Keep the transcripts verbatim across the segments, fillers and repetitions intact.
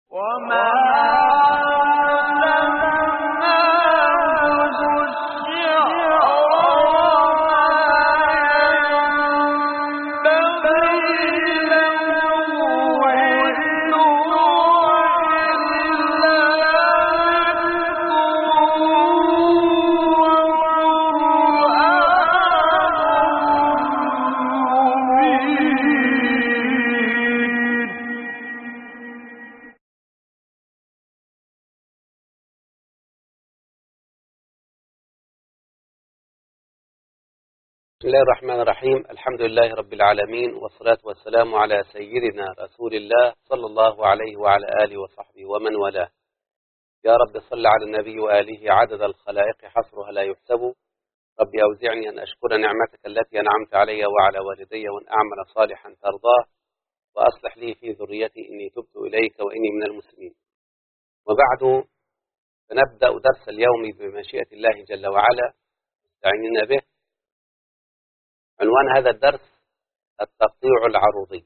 وما بسم الله الرحمن الرحيم. الحمد لله رب العالمين، والصلاة والسلام على سيدنا رسول الله صلى الله عليه وعلى آله وصحبه ومن والاه. يا رب صل على النبي وآله عدد الخلائق حصرها لا يحسب. ربي أوزعني أن أشكر نعمتك التي أنعمت علي وعلى والدي، وأن أعمل صالحا ترضاه، وأصلح لي في ذريتي إني تبت إليك وإني من المسلمين. وبعد، فنبدأ درس اليوم بمشيئة الله جل وعلا استعيننا به. عنوان هذا الدرس التقطيع العروضي.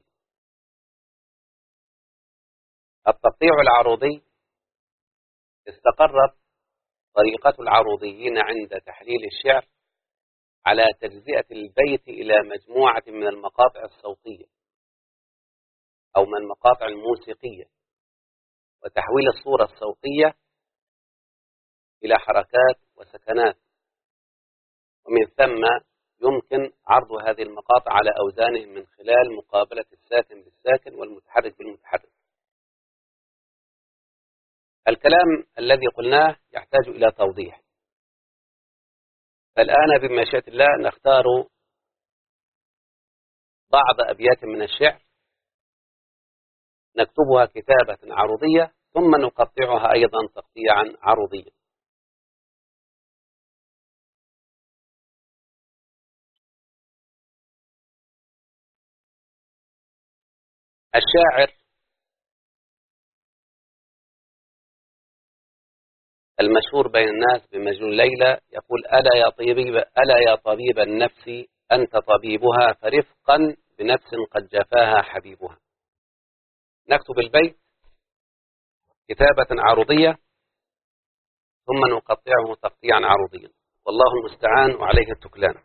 التقطيع العروضي استقرت طريقة العروضيين عند تحليل الشعر على تجزئة البيت إلى مجموعة من المقاطع الصوتية أو من المقاطع الموسيقية، وتحويل الصورة الصوتية إلى حركات وسكنات، ومن ثم يمكن عرض هذه المقاطع على أوزانهم من خلال مقابلة الساكن بالساكن والمتحرك بالمتحرك. الكلام الذي قلناه يحتاج إلى توضيح، فالآن بمشيئة الله نختار بعض أبيات من الشعر نكتبها كتابة عروضية، ثم نقطعها أيضا تقطيعا عروضيا. الشاعر المشهور بين الناس بمجنون ليلى يقول: ألا يا طبيب ألا يا طبيب النفس أنت طبيبها، فرفقا بنفس قد جفاها حبيبها. نكتب البيت كتابة عروضية ثم نقطعه تقطيعا عروضيا، والله المستعان وعليه التكلان.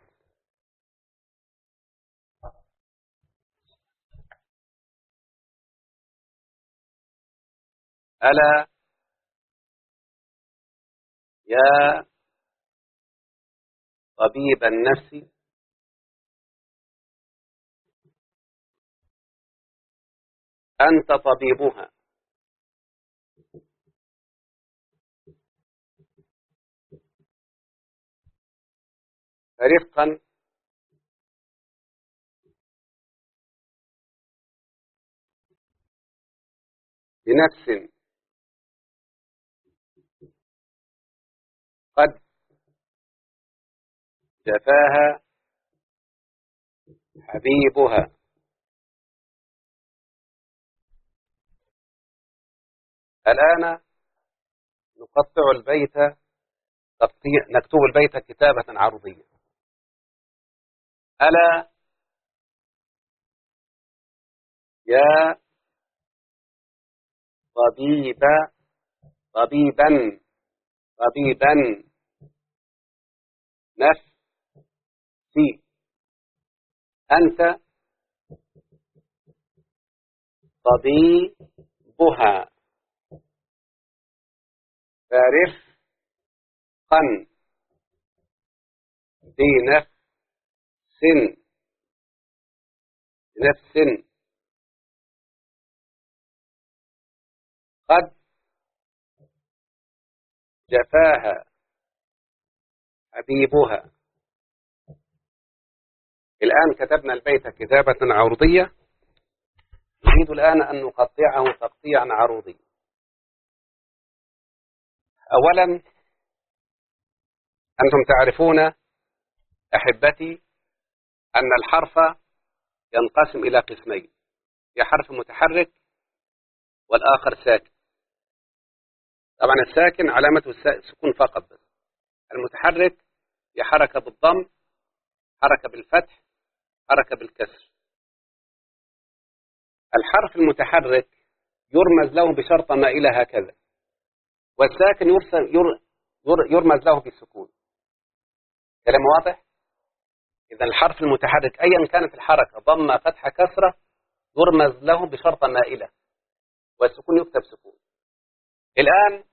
ألا يا طبيب النفس أنت طبيبها، فرفقا بنفس قد جفاها حبيبها. الآن نقطع البيت تقطيع نكتب البيت كتابة عروضية. ألا يا طبيب طبيبا طبيبا نفسي أنت طبيبها، فرفقا بنفس نفس قد جفاها حبيبها. الآن كتبنا البيت كتابة عروضية، نريد الآن أن نقطعه تقطيعا عروضيا. أولا، أنتم تعرفون أحبتي أن الحرف ينقسم إلى قسمين: في حرف متحرك والآخر ساكن. طبعا الساكن علامته السكون فقط، بس المتحرك هي حركة بالضم، حركة بالفتح، حركة بالكسر. الحرف المتحرك يرمز له بشرطة مائلة هكذا، والساكن يرسم ير ير يرمز له بالسكون. كلام واضح؟ إذا الحرف المتحرك أيا كانت الحركة ضمة فتحة كسرة يرمز له بشرطة مائلة، والسكون يكتب سكون. الآن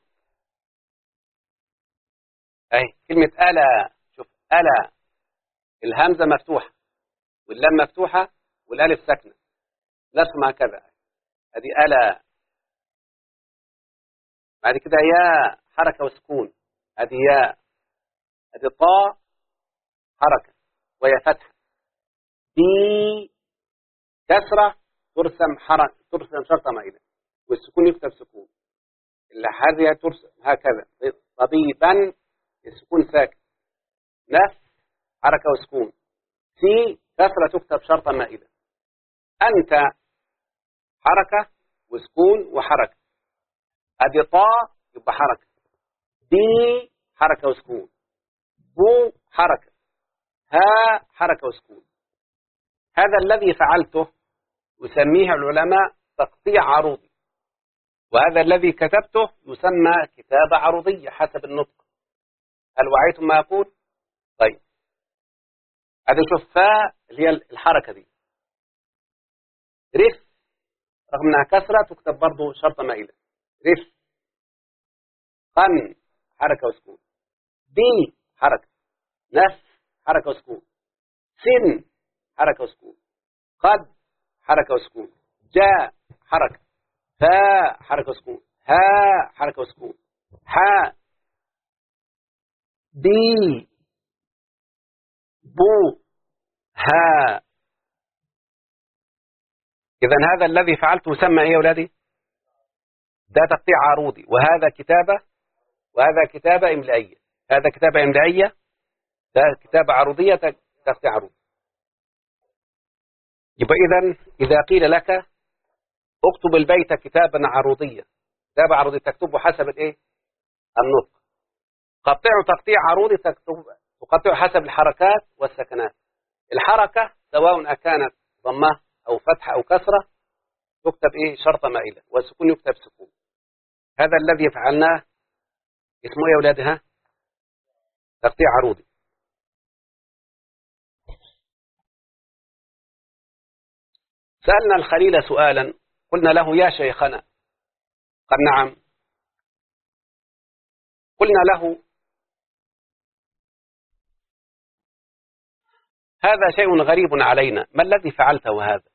أي كلمة ألا، شوف ألا الهمزة مفتوحة واللام مفتوحة والألف ساكنة، نرسم هكذا. هذه ألا. بعد كده يا حركة وسكون، هذه يا. هذه طاء حركة وهي فتحة. دي كسرة ترسم حركة، ترسم شرطة مائلة والسكون يكتب سكون. هذه ترسم هكذا. طبيبا السكون ساكن، نفس حركة وسكون. سي كسرة تكتب شرطة مائلة. أنت حركة وسكون وحركة. هذه طاء يبقى حركة. دي حركة وسكون. بو حركة. ها حركة وسكون. هذا الذي فعلته يسميه العلماء تقطيع عروضي، وهذا الذي كتبته يسمى كتابة عروضية حسب النطق. هل وعيتم ما أقول؟ طيب هذا شوف فاء اللي هي الحركة دي. رف رغم أنها كسرة تكتب برضو شرطة مائلة. رف. قن حركة وسكون. بي حركة. نف حركة وسكون. سن حركة وسكون. قد حركة وسكون. جاء حركة. فاء حركة وسكون. ها حركة وسكون. حاء. بي. بو. ها. إذا هذا الذي فعلته يسمى إيه يا أولادي؟ ده تقطيع عروضي، وهذا كتابة، وهذا كتابة إملائية. هذا كتابة إملائية، ده كتابة عروضية، تقطيع عروضي. يبقى إذن إذا قيل لك اكتب البيت كتابا عروضية، كتابة عروضية تكتبه حسب الإيه؟ النطق. قطعه تقطيع عروضي تكتب تقطعه حسب الحركات والسكنات. الحركة سواء أكانت ضمة أو فتحة أو كسرة تكتب إيه؟ شرطة مائلة، والسكون يكتب سكون. هذا الذي فعلناه اسمه إيه يا أولادها؟ تقطيع عروضي. سألنا الخليل سؤالا قلنا له يا شيخنا، قال نعم. قلنا له هذا شيء غريب علينا، ما الذي فعلته هذا؟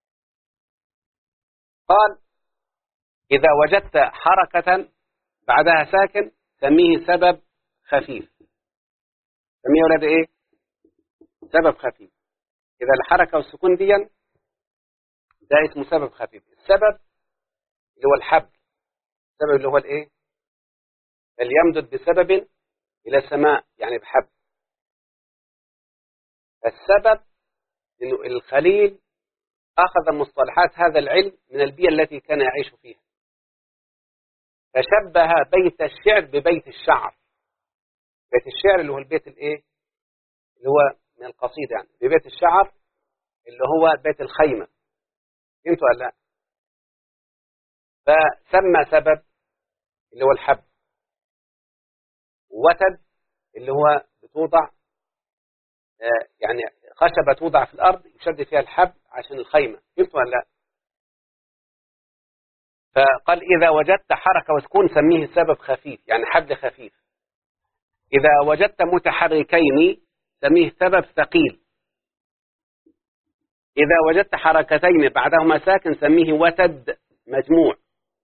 قال إذا وجدت حركة بعدها ساكن سميه سبب خفيف. سميه يا أولاد إيه؟ سبب خفيف. إذا الحركة والسكون دي ده اسمه سبب خفيف. السبب اللي هو الحبل، السبب اللي هو الإيه؟ اللي يمدد بسبب إلى السماء، يعني بحبل. السبب إنه الخليل أخذ مصطلحات هذا العلم من البيئة التي كان يعيش فيها، فشبه بيت الشعر ببيت الشعر. بيت الشعر اللي هو البيت الإيه؟ اللي هو من القصيدة، يعني ببيت الشعر اللي هو بيت الخيمة. فهمتوا ولا لا؟ فسمى سبب اللي هو الحبل، وتد اللي هو بتوضع آه يعني خشبة توضع في الأرض يشد فيها الحبل عشان الخيمة. فهمتوا ولا لا؟ فقال إذا وجدت حركة وسكون سميه سبب خفيف، يعني حبل خفيف. إذا وجدت متحركين سميه سبب ثقيل. إذا وجدت حركتين بعدهما ساكن سميه وتد مجموع.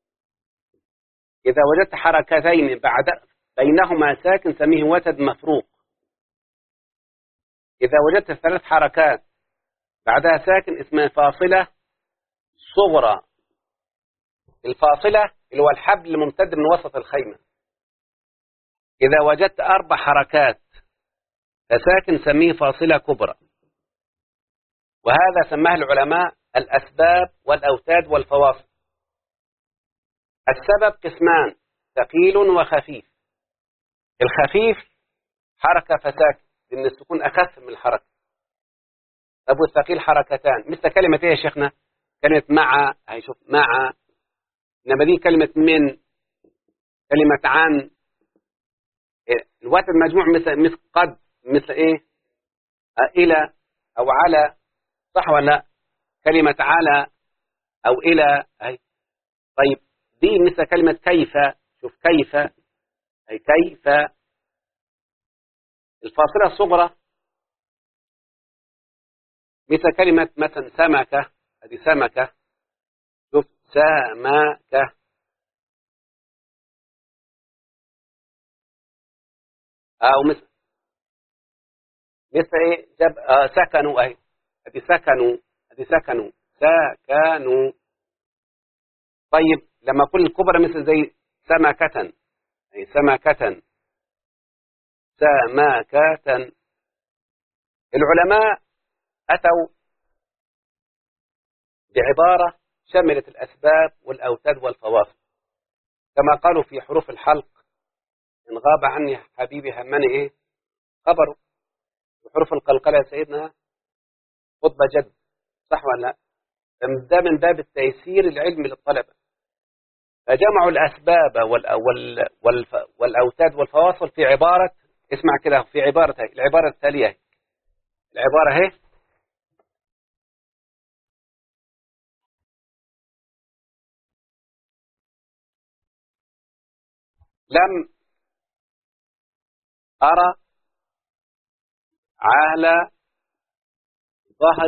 إذا وجدت حركتين بعد بينهما ساكن سميه وتد مفروق. إذا وجدت ثلاث حركات بعدها ساكن اسمها فاصلة صغرى. الفاصلة اللي هو الحبل الممتد من وسط الخيمة. إذا وجدت أربع حركات فساكن سميه فاصلة كبرى. وهذا سماه العلماء الأسباب والأوتاد والفواصل. السبب قسمان، ثقيل وخفيف. الخفيف حركة فساكن لأن السكون أخف من الحركة. أبو الثقيل حركتان، مثل كلمة إيه يا شيخنا؟ كلمة مع، هاي شوف مع إنما دي كلمة من، كلمة عن، الوقت المجموع مثل مثل قد، مثل إيه، آه، إلى أو على، صح ولا لا؟ كلمة على أو إلى أي. طيب دي مثل كلمة كيف، شوف كيف، أي كيف. الفاصلة الصغرى مثل كلمة مثلا سمكة، هذه سمكة، شوف سمكة. أو مثل مثل إيه جب آه سكنوا، أهي هذه سكنوا، هذه سكنوا سكنوا. طيب لما أقول الكبرى مثل زي سمكة، أي سمكة سمكة. العلماء أتوا بعبارة شملت الأسباب والأوتاد والفواصل، كما قالوا في حروف الحلق: إن غاب عني حبيبي همني إيه خبره. وحروف القلقلة يا سيدنا خطبة جد، صح ولا لا؟ ده من باب التيسير العلمي للطلبة، فجمعوا الأسباب وال وال وال والأوتاد والفواصل في عبارة، اسمع كده، في عبارة هي. العبارة التالية هي. العبارة هي: لم أرى على ظهر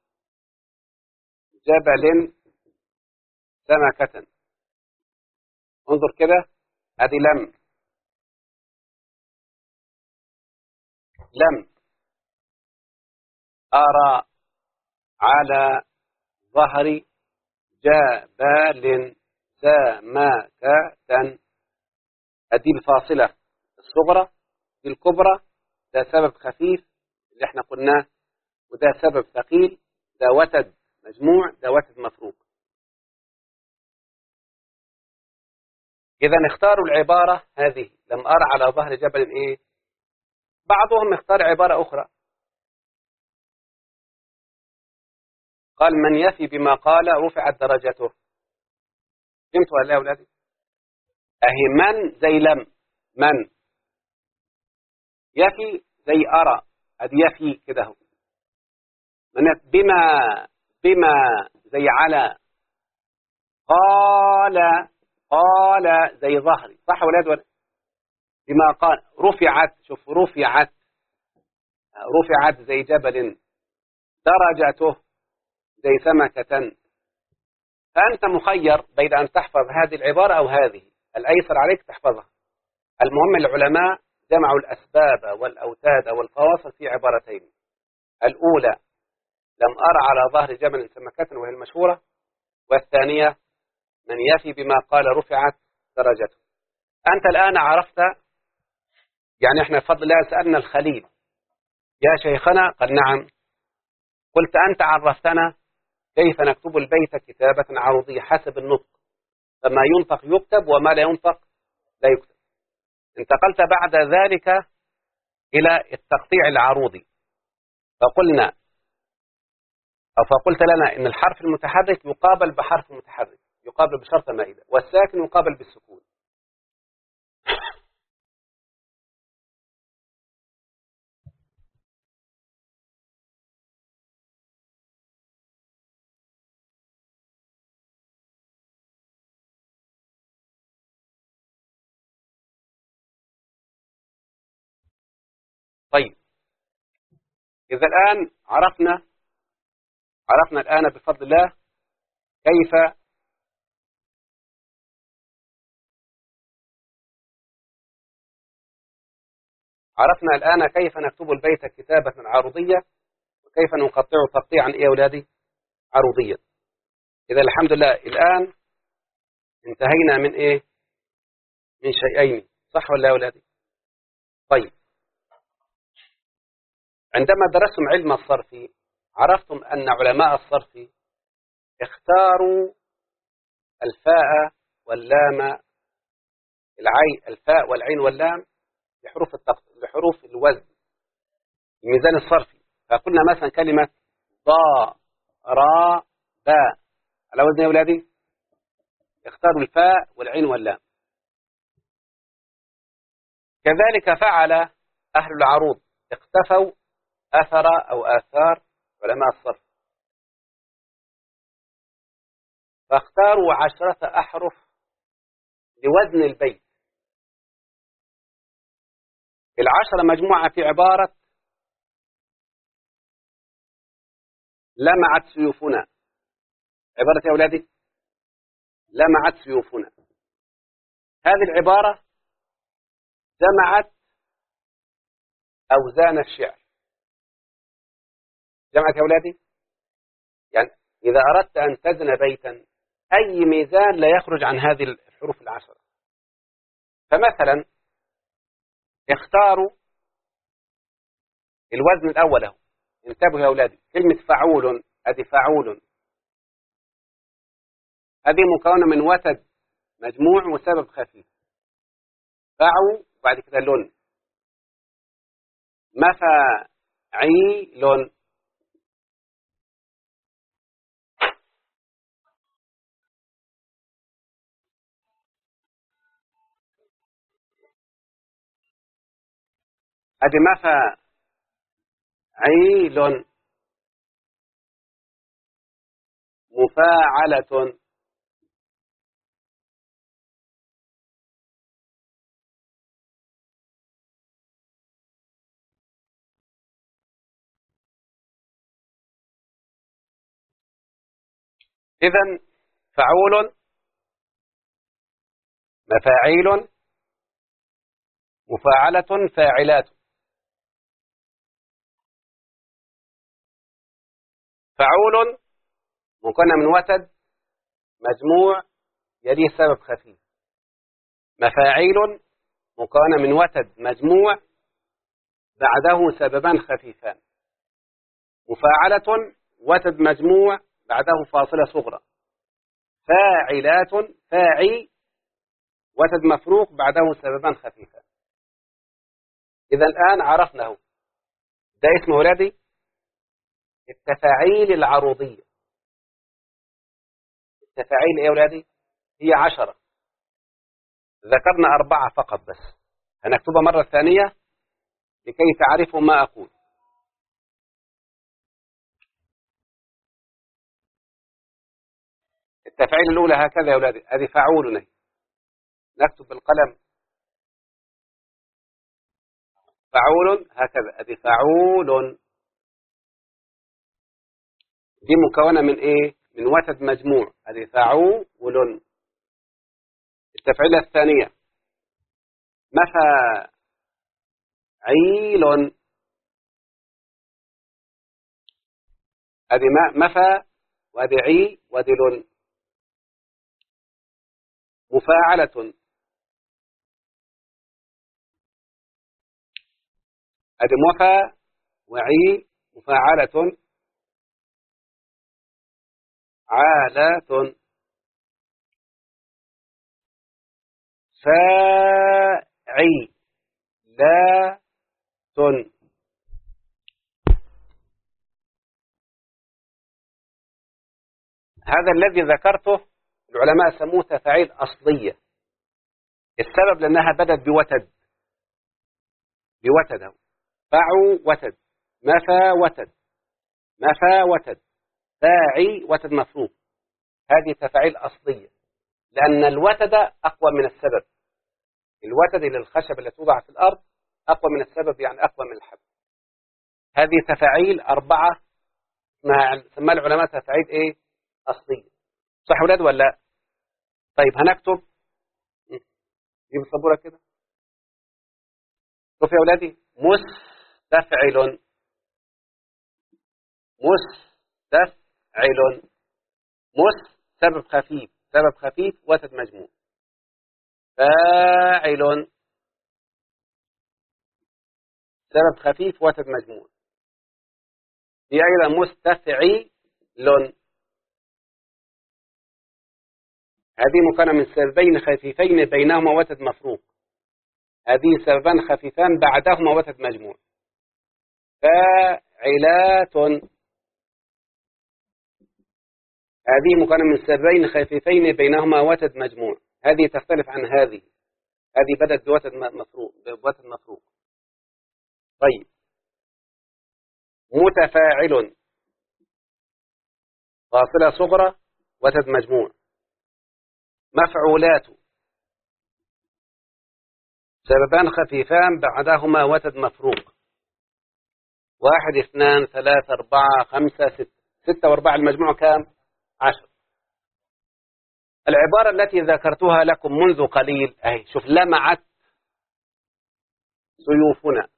جبل سمكة. انظر كده، هذه لم، لم أرى على ظهر جبل سمكة. هذه الفاصلة الصغرى، دي الكبرى، ده سبب خفيف اللي احنا قلناه، وده سبب ثقيل، ده وتد مجموع، ده وتد مفروق. إذا اختاروا العبارة هذه: لم أرى على ظهر جبل إيه. بعضهم اختار عبارة أخرى، قال: من يفي بما قال رفعت درجته. فهمتوا ولا يا أولادي؟ أهي من زي لم، من يفي زي أرى، هذه يفي كده هو. من بما، بما زي على، قال، قال زي ظهري، صح ولاد ولا؟ بما قال رفعت، شوف رفعت، رفعت زي جبل، درجته زي سمكة. فأنت مخير بين أن تحفظ هذه العبارة أو هذه، الأيسر عليك تحفظها. المهم العلماء جمعوا الأسباب والأوتاد والفواصل في عبارتين: الأولى لم أرى على ظهر جبل سمكة وهي المشهورة، والثانية من يفي بما قال رفعت درجته. أنت الآن عرفت، يعني احنا بفضل الله سألنا الخليل: يا شيخنا، قال نعم. قلت: أنت عرفتنا كيف نكتب البيت كتابة عروضية حسب النطق، فما ينطق يكتب وما لا ينطق لا يكتب. انتقلت بعد ذلك إلى التقطيع العروضي، فقلنا أو فقلت لنا إن الحرف المتحرك يقابل بحرف متحرك، يقابل بشرط مائدة، والساكن يقابل بالسكون. طيب إذا الآن عرفنا، عرفنا الآن بفضل الله كيف عرفنا الآن كيف نكتب البيت كتابة عروضية، وكيف نقطعه تقطيعا إيه يا أولادي عروضيا. إذا الحمد لله الآن انتهينا من إيه، من شيئين، صح ولا يا أولادي؟ طيب عندما درستم علم الصرف عرفتم أن علماء الصرف اختاروا الفاء واللام، العين، الفاء والعين واللام لحروف التقط... لحروف الوزن، الميزان الصرفي. فقلنا مثلا كلمة ضا را با على وزن يا أولادي اختاروا الفاء والعين واللام. كذلك فعل أهل العروض، اختفوا أثر أو آثار علماء الصرف، فاختاروا عشرة أحرف لوزن البيت. العشرة مجموعة في عبارة لمعت سيوفنا. عبارة يا أولادي لمعت سيوفنا. هذه العبارة جمعت أوزان الشعر. جمعت يا أولادي، يعني إذا أردت أن تزن بيتا أي ميزان لا يخرج عن هذه الحروف العشرة. فمثلا اختاروا الوزن الأول اهو. انتبهوا يا أولادي، كلمة فعول، أدي فعول، هذه مكونة من وتد مجموع وسبب خفيف. فعو وبعد كده لون. مفاعيل، أدي مفاعيل. مفاعلة، إذن فعول، مفاعيل، مفاعلة، فاعلات. فعول مكونة من وتد مجموع يليه سبب خفيف. مفاعيل مكونة من وتد مجموع بعده سببان خفيفان. مفاعلة وتد مجموع بعده فاصلة صغرى. فاعلات فاعي وتد مفروق بعده سببان خفيفان. إذا الآن عرفناه. ده اسمه ولادي التفاعيل العروضية. التفاعيل ايه يا ولادي؟ هي عشرة، ذكرنا أربعة فقط بس، هنكتبها مرة ثانية لكي تعرفوا ما أقول. التفاعيل الأولى هكذا يا ولادي، هذه فعولنا، نكتب بالقلم فعول هكذا، هذه فعول. دي مكونة من إيه؟ من وتد مجموع، هذه فعول. التفعيلة الثانية مفاعيل، هذه مفا وهذه عي وهذه لن. مفاعلة، هذه مفا وعي مفاعلة عالة. فاعي لا تن. هذا الذي ذكرته العلماء سموه تفاعيل أصلية. السبب لأنها بدت بوتد، بوتد، فعو وتد، مفا وتد، مفا وتد، فاعي وتد مفروق. هذه تفاعيل أصلية لأن الوتد أقوى من السبب. الوتد للخشب التي توضع في الأرض أقوى من السبب، يعني أقوى من الحب. هذه تفاعيل أربعة سماها العلماء تفاعيل إيه؟ أصلية. صح ولاد ولا لا؟ طيب هنكتب، جيب السبورة كده. شوف يا ولادي، مستفعل، مستفعل، مس سبب خفيف، سبب خفيف وتد مجموع. فاعل سبب خفيف وتد مجموع. هي أيضا مستفعل، هذه مكونة من سببين خفيفين بينهما وتد مفروق. هذه سببان خفيفان بعدهما وتد مجموع. فاعلات، هذه مكونة من سببين خفيفين بينهما وتد مجموع. هذه تختلف عن هذه. هذه بدأت بوتد مفروق بوتد مفروق. طيب متفاعل فاصلة صغرى وتد مجموع. مفعولات سببان خفيفان بعدهما وتد مفروق. واحد اثنان ثلاثة أربعة خمسة ستة. ستة وأربعة المجموع كام؟ عشر. العبارة التي ذكرتها لكم منذ قليل أهي شوف لمعت سيوفنا.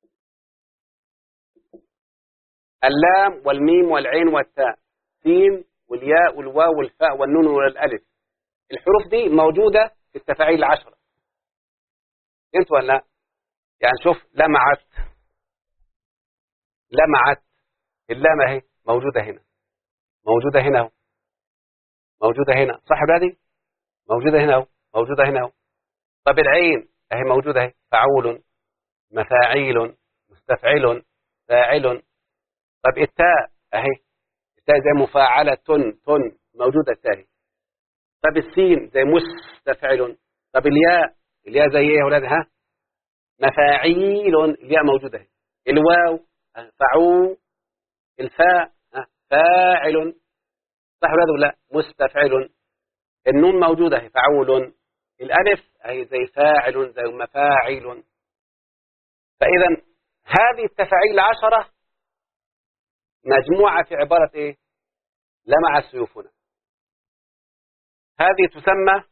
اللام والميم والعين والتاء، سين والياء والواو والفاء والنون والألف. الحروف دي موجودة في التفاعيل العشرة. انت ولا يعني شوف لمعت لمعت اللام اهي موجودة هنا، موجودة هنا، موجودة هنا، صح بادي؟ موجودة هنا، موجودة هنا. طب العين اهي موجودة اهي، فعول، مفاعيل، مستفعل، فاعل. طب التاء اهي، التاء زي مفاعلة، تن تن موجودة التاء. طب السين زي مستفعل. طب الياء، الياء زي ايه يا ولاد؟ ها مفاعيل، الياء موجودة اهي. الواو فعول، الفاء فاعل، صح ولا ولا؟ مستفعل. النون موجودة اهي فعول. الألف اهي زي فاعل زي مفاعل. فإذا هذه التفاعيل العشرة مجموعة في عبارة ايه؟ لمع سيوفنا. هذه تسمى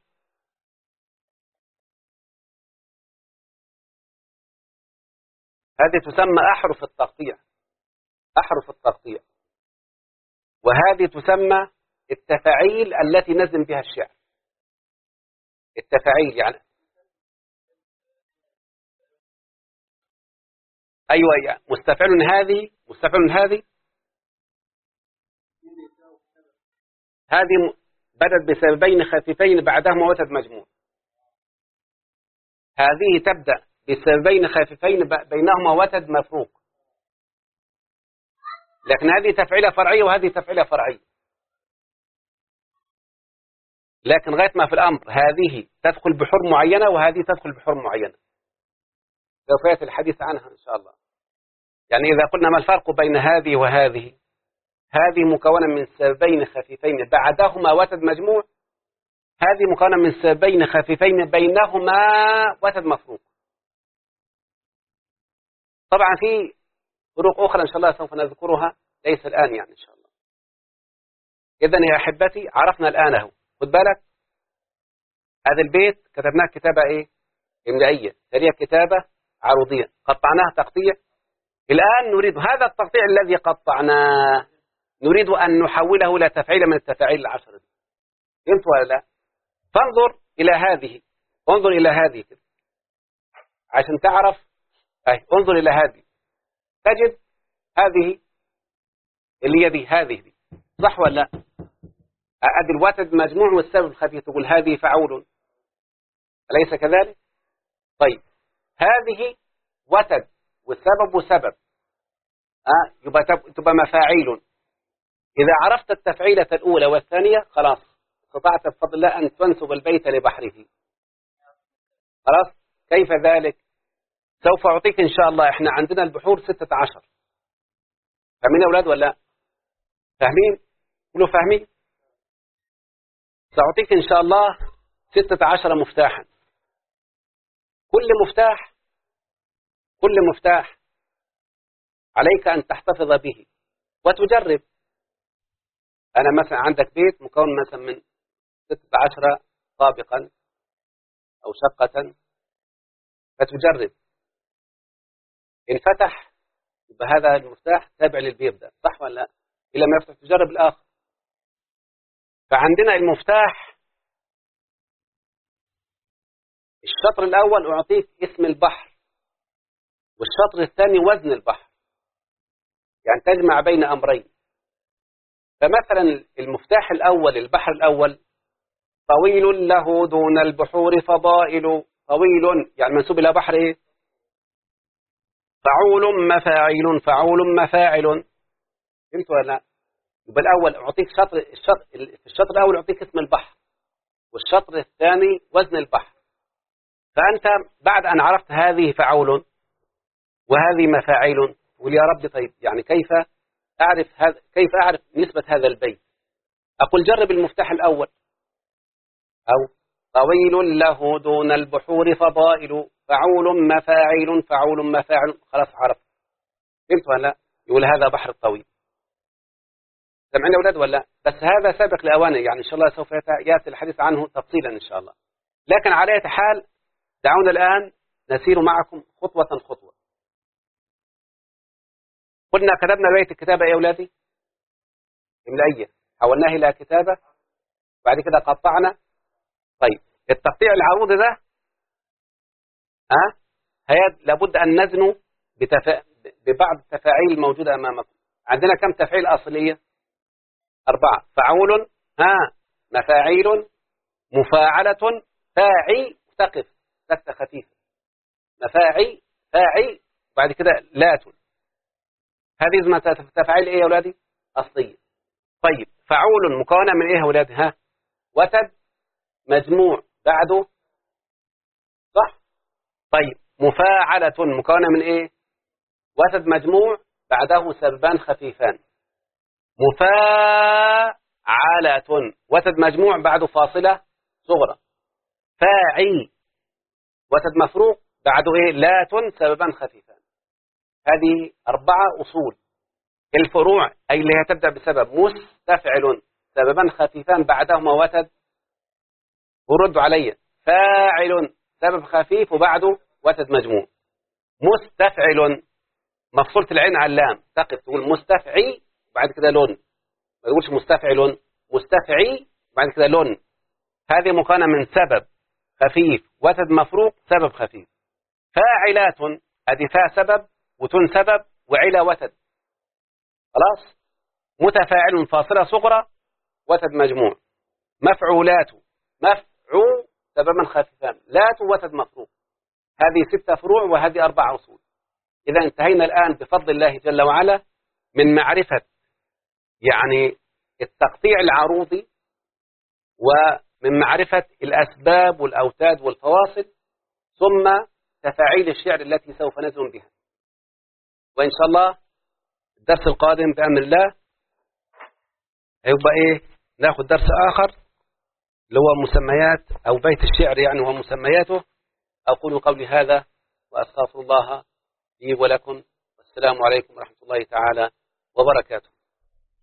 هذه تسمى أحرف التقطيع. أحرف التقطيع. وهذه تسمى التفاعيل التي نزم بها الشعر. التفاعيل يعني أيوة يعني مستفعل هذه، مستفعل هذه هذه بدت بسببين خفيفين بعدهما وتد مجموع. هذه تبدأ بسببين خفيفين بينهما وتد مفروق. لكن هذه تفعيلة فرعية وهذه تفعيلة فرعية. لكن غاية ما في الأمر هذه تدخل بحر معينة وهذه تدخل بحر معينة. سوف يأتي الحديث عنها إن شاء الله. يعني إذا قلنا ما الفرق بين هذه وهذه، هذه مكونة من سببين خفيفين بعدهما وتد مجموع. هذه مكونة من سببين خفيفين بينهما وتد مفروق. طبعا في فروق أخرى إن شاء الله سوف نذكرها، ليس الآن يعني إن شاء الله. إذن يا أحبتي عرفنا الآن أهو. خد بالك هذا البيت كتبناه كتابة إيه؟ إملائية، ثانية كتابة عروضية، قطعناها تقطيع. الآن نريد هذا التقطيع الذي قطعناه نريد أن نحوله إلى تفعيل من التفاعيل العشرة. فهمت ولا لا؟ فانظر إلى هذه، انظر إلى هذه كده عشان تعرف. أي انظر إلى هذه تجد هذه اللي هي دي، هذه دي صح ولا لا؟ أدي الوتد مجموع والسبب الخفيف، تقول هذه فعول، أليس كذلك؟ طيب هذه وتد والسبب سبب، أه يبقى تبقى مفاعيل. إذا عرفت التفعيلة الأولى والثانية خلاص استطعت بفضل الله أن تنسب البيت لبحره. خلاص كيف ذلك؟ سوف أعطيك إن شاء الله. إحنا عندنا البحور ستة عشر. فاهمين يا أولاد ولا لا؟ فاهمين؟ كله فاهمين؟ سأعطيك إن شاء الله ستة عشر مفتاحا. كل مفتاح كل مفتاح عليك أن تحتفظ به وتجرب. أنا مثلا عندك بيت مكون مثلا من ستة عشر طابقا أو شقة، فتجرب. إن فتح يبقى هذا المفتاح تابع للبيت ده، صح ولا لا؟ إلا ما يفتح تجرب الآخر. فعندنا المفتاح الشطر الأول أعطيك اسم البحر، والشطر الثاني وزن البحر، يعني تجمع بين أمرين. فمثلا المفتاح الأول البحر الأول طويل له دون البحور فضائل. طويل يعني منسوب إلى بحر إيه؟ فعول مفاعل، فعول مفاعل. فهمت ولا لا؟ يبقى الأول أعطيك شطر الشطر في الشطر الأول أعطيك اسم البحر، والشطر الثاني وزن البحر. فأنت بعد أن عرفت هذه فعول وهذه مفاعيل، قول يا رب طيب يعني كيف أعرف هذا، كيف أعرف نسبة هذا البيت؟ أقول جرب المفتاح الأول، أو طويل له دون البحور فضائل فعول مفاعيل فعول مفاعل. خلاص عرفت، فهمت ولا لا؟ يقول هذا بحر الطويل. سمعنا أولاد ولا؟ بس هذا سابق لأوانه، يعني إن شاء الله سوف يأتي الحديث عنه تفصيلا إن شاء الله. لكن على أي حال دعونا الآن نسير معكم خطوة خطوة. قلنا كتبنا بيت الكتابة يا أولادي إملائية، حولناه إلى كتابة، بعد كده قطعنا. طيب التقطيع العروض ده ها هيا لابد أن نزنه بتفا... ببعض التفاعيل الموجودة أمامكم. عندنا كم تفعيل أصلية؟ أربعة. فعول، ها مفاعيل، مفاعلة، فاعي، تقف سكتة خفيفة، مفاعي، فاعي، بعد كده لات. هذه اسمها تفاعيل ايه يا اولادي؟ اصليه. طيب فعول مكونه من ايه يا اولادي؟ ها وتد مجموع بعده، صح؟ طيب مفاعلة مكونه من ايه؟ وتد مجموع بعده سببان خفيفان. مفاعلة وتد مجموع بعده فاصلة صغرى. فاعي وتد مفروق بعده ايه؟ لات سببان خفيفان. هذه أربعة أصول. الفروع أي اللي هي تبدأ بسبب مستفعل سببا خفيفان بعدهما وتد، ورد علي، فاعل سبب خفيف وبعده وتد مجموع. مستفعل مفصولة العين على اللام، تقف تقول مستفعي بعد كده لون، ما تقولش مستفعل، مستفعي بعد كده لون. هذه مكونة من سبب خفيف وتد مفروق سبب خفيف. فاعلات أدي فاء سبب وتن سبب وعلا وتد، خلاص. متفاعل فاصلة صغرى وتد مجموع. مفعولات مفعول سببا خفيفان، لات وتد مفروق. هذه ستة فروع وهذه أربع أصول. إذا انتهينا الآن بفضل الله جل وعلا من معرفة يعني التقطيع العروضي، ومن معرفة الأسباب والأوتاد والفواصل، ثم تفاعيل الشعر التي سوف نزل بها. وإن شاء الله الدرس القادم بأمر الله هيبقى إيه؟ ناخذ درس آخر اللي هو مسميات أو بيت الشعر يعني ومسمياته. أقول قولي هذا وأستغفر الله لي ولكم، والسلام عليكم ورحمة الله تعالى وبركاته.